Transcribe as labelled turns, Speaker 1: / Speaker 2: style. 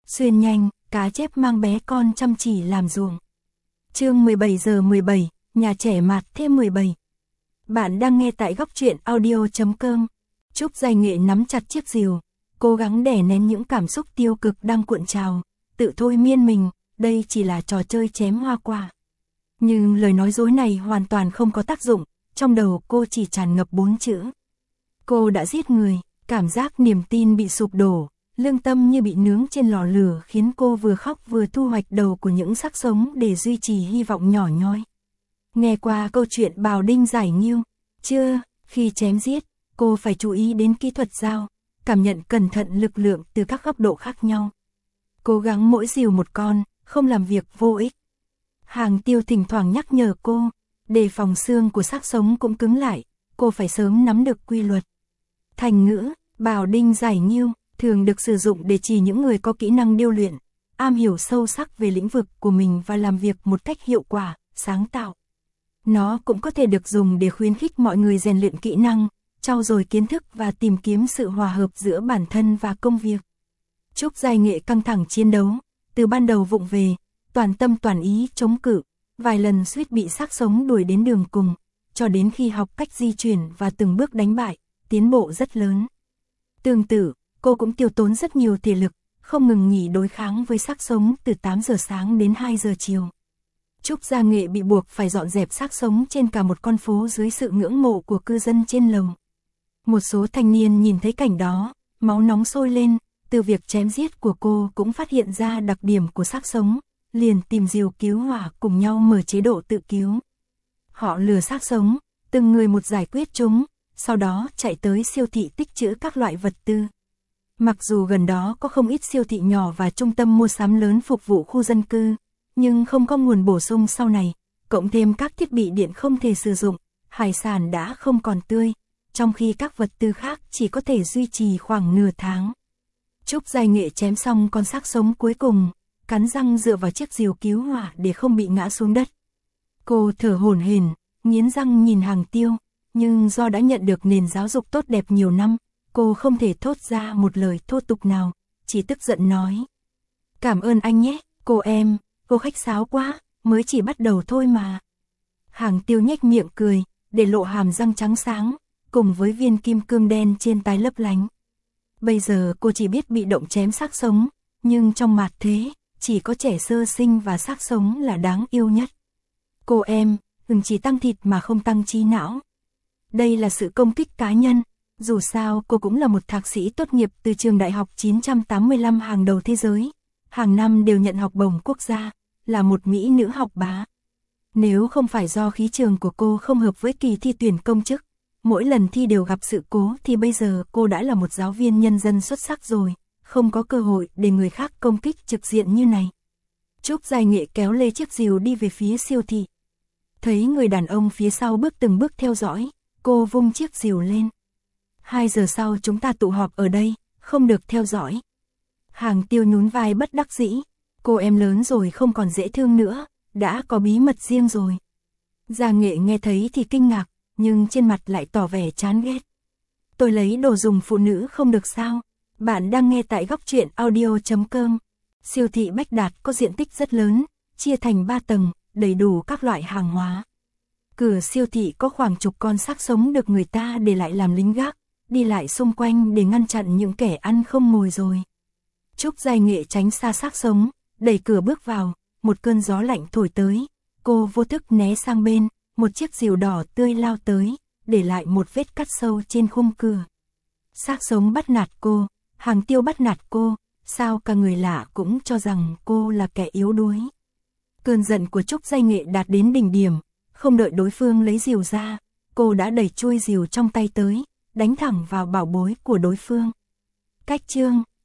Speaker 1: Xuyên nhanh, cá chép mang bé con chăm chỉ làm ruộng. Chương 17 giờ 17, nhà trẻ mạt thêm 17. Bạn đang nghe tại góc truyện audio.com. Trúc Giai Nghệ nắm chặt chiếc rìu, cố gắng đè nén những cảm xúc tiêu cực đang cuộn trào, tự thôi miên mình, đây chỉ là trò chơi chém hoa quả. Nhưng lời nói dối này hoàn toàn không có tác dụng, trong đầu cô chỉ tràn ngập 4 chữ. Cô đã giết người, cảm giác niềm tin bị sụp đổ, lương tâm như bị nướng trên lò lửa khiến cô vừa khóc vừa thu hoạch đầu của những xác sống để duy trì hy vọng nhỏ nhoi. Nghe qua câu chuyện bào đinh giải nghiêu, chưa, khi chém giết, cô phải chú ý đến kỹ thuật dao, cảm nhận cẩn thận lực lượng từ các góc độ khác nhau. Cố gắng mỗi rìu một con, không làm việc vô ích. Hàng Tiêu thỉnh thoảng nhắc nhở cô, đề phòng xương của xác sống cũng cứng lại, cô phải sớm nắm được quy luật. Thành ngữ, bào đinh giải nghiêu, thường được sử dụng để chỉ những người có kỹ năng điêu luyện, am hiểu sâu sắc về lĩnh vực của mình và làm việc một cách hiệu quả, sáng tạo. Nó cũng có thể được dùng để khuyến khích mọi người rèn luyện kỹ năng, trau dồi kiến thức và tìm kiếm sự hòa hợp giữa bản thân và công việc. Trúc Giai Nghệ căng thẳng chiến đấu, từ ban đầu vụng về, toàn tâm toàn ý chống cự, vài lần suýt bị xác sống đuổi đến đường cùng, cho đến khi học cách di chuyển và từng bước đánh bại, tiến bộ rất lớn. Tương tự, cô cũng tiêu tốn rất nhiều thể lực, không ngừng nghỉ đối kháng với xác sống từ 8 giờ sáng đến 2 giờ chiều. Trúc Giai Nghệ bị buộc phải dọn dẹp xác sống trên cả một con phố dưới sự ngưỡng mộ của cư dân trên lầu. Một số thanh niên nhìn thấy cảnh đó, máu nóng sôi lên, từ việc chém giết của cô cũng phát hiện ra đặc điểm của xác sống, liền tìm rìu cứu hỏa cùng nhau mở chế độ tự cứu. Họ lừa xác sống, từng người một giải quyết chúng, sau đó chạy tới siêu thị tích trữ các loại vật tư. Mặc dù gần đó có không ít siêu thị nhỏ và trung tâm mua sắm lớn phục vụ khu dân cư, nhưng không có nguồn bổ sung sau này, cộng thêm các thiết bị điện không thể sử dụng, hải sản đã không còn tươi, trong khi các vật tư khác chỉ có thể duy trì khoảng nửa tháng. Trúc Giai Nghệ chém xong con xác sống cuối cùng, cắn răng dựa vào chiếc rìu cứu hỏa để không bị ngã xuống đất. Cô thở hổn hển, nghiến răng nhìn Hàng Tiêu, nhưng do đã nhận được nền giáo dục tốt đẹp nhiều năm, cô không thể thốt ra một lời thô tục nào, chỉ tức giận nói. Cảm ơn anh nhé, cô em, cô khách sáo quá, mới chỉ bắt đầu thôi mà. Hàng Tiêu nhếch miệng cười, để lộ hàm răng trắng sáng, cùng với viên kim cương đen trên tai lấp lánh. Bây giờ cô chỉ biết bị động chém xác sống, nhưng trong mạt thế, chỉ có trẻ sơ sinh và xác sống là đáng yêu nhất. Cô em, chỉ tăng thịt mà không tăng trí não. Đây là sự công kích cá nhân, dù sao cô cũng là một thạc sĩ tốt nghiệp từ trường đại học 985 hàng đầu thế giới, hàng năm đều nhận học bổng quốc gia, là một mỹ nữ học bá. Nếu không phải do khí trường của cô không hợp với kỳ thi tuyển công chức, mỗi lần thi đều gặp sự cố thì bây giờ cô đã là một giáo viên nhân dân xuất sắc rồi, không có cơ hội để người khác công kích trực diện như này. Trúc Giai Nghệ kéo lê chiếc rìu đi về phía siêu thị. Thấy người đàn ông phía sau bước từng bước theo dõi, cô vung chiếc rìu lên. 2 giờ sau chúng ta tụ họp ở đây, không được theo dõi. Hàng Tiêu nhún vai bất đắc dĩ, cô em lớn rồi không còn dễ thương nữa, đã có bí mật riêng rồi. Giai Nghệ nghe thấy thì kinh ngạc, nhưng trên mặt lại tỏ vẻ chán ghét. Tôi lấy đồ dùng phụ nữ không được sao? Bạn đang nghe tại góc truyện audio.com. Siêu thị Bách Đạt có diện tích rất lớn, chia thành 3 tầng, đầy đủ các loại hàng hóa. Cửa siêu thị có khoảng chục con xác sống được người ta để lại làm lính gác, đi lại xung quanh để ngăn chặn những kẻ ăn không ngồi rồi. Trúc Giai Nghệ tránh xa xác sống, đẩy cửa bước vào, một cơn gió lạnh thổi tới, cô vô thức né sang bên, một chiếc rìu đỏ tươi lao tới, để lại một vết cắt sâu trên khung cửa. Xác sống bắt nạt cô, Hàng Tiêu bắt nạt cô, sao cả người lạ cũng cho rằng cô là kẻ yếu đuối. Cơn giận của Trúc Giai Nghệ đạt đến đỉnh điểm, không đợi đối phương lấy rìu ra, cô đã đẩy chuôi rìu trong tay tới, đánh thẳng vào bảo bối của đối phương. Cách chương,